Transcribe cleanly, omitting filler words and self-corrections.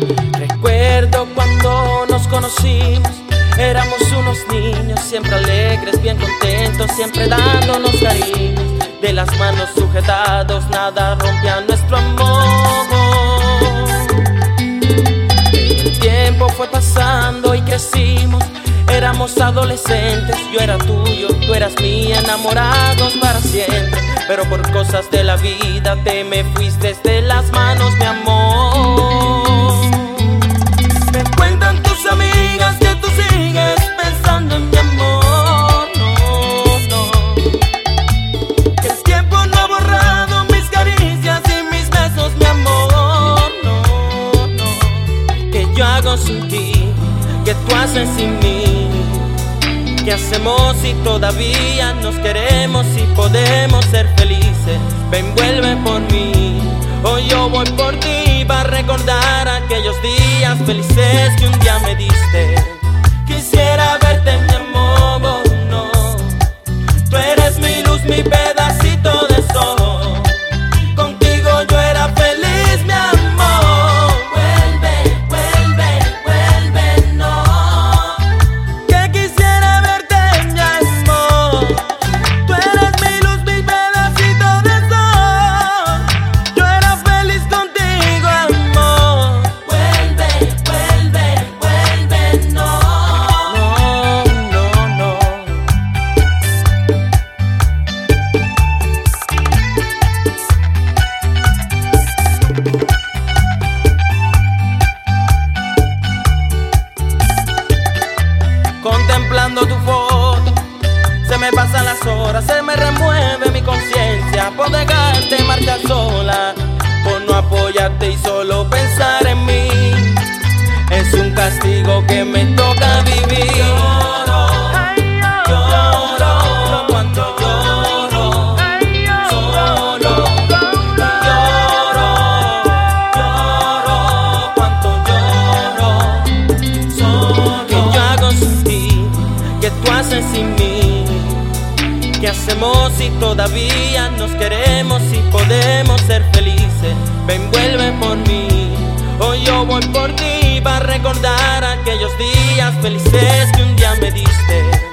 Recuerdo cuando nos conocimos, éramos unos niños, siempre alegres, bien contentos, siempre dándonos cariño. De las manos sujetados, nada rompía nuestro amor. El tiempo fue pasando y crecimos, éramos adolescentes. Yo era tuyo, tú eras mía, enamorados para siempre. Pero por cosas de la vida te me fuiste de las manos, mi amor. Me cuentan tus amigas que tú sigues pensando en mi amor. No, no, que el tiempo no ha borrado mis caricias y mis besos, mi amor. No, no, que yo hago sin ti, que tú haces sin mí. ¿Qué hacemos si todavía nos queremos y podemos ser felices? Ven, vuelve por mí, hoy yo voy por ti para recordar aquellos días felices que un día me diste. Quisiera verte, mi amor, no. Tú eres mi luz, mi pedacito de sol. Contigo yo era feliz, mi amor. Vuelve, vuelve, vuelve, no. Que quisiera verte, mi amor. Tú eres mi luz, mi pedacito de sol. Yo era feliz contigo, amor. Vuelve, vuelve, vuelve, no. No, no, no. Contemplando tu foto, se me pasan las horas, se me remueve mi conciencia por dejarte marchar sola, por no apoyarte y solo pensar en mí. Es un castigo que me toca vivir. Lloro, lloro, cuando lloro, solo. Lloro, lloro, cuando lloro, solo. ¿Qué yo hago sin ti? ¿Qué tú haces sin mí? ¿Qué hacemos si todavía nos queremos y podemos ser felices? Ven, vuelve por mí, hoy yo voy por ti para recordar aquellos días felices que un día me diste.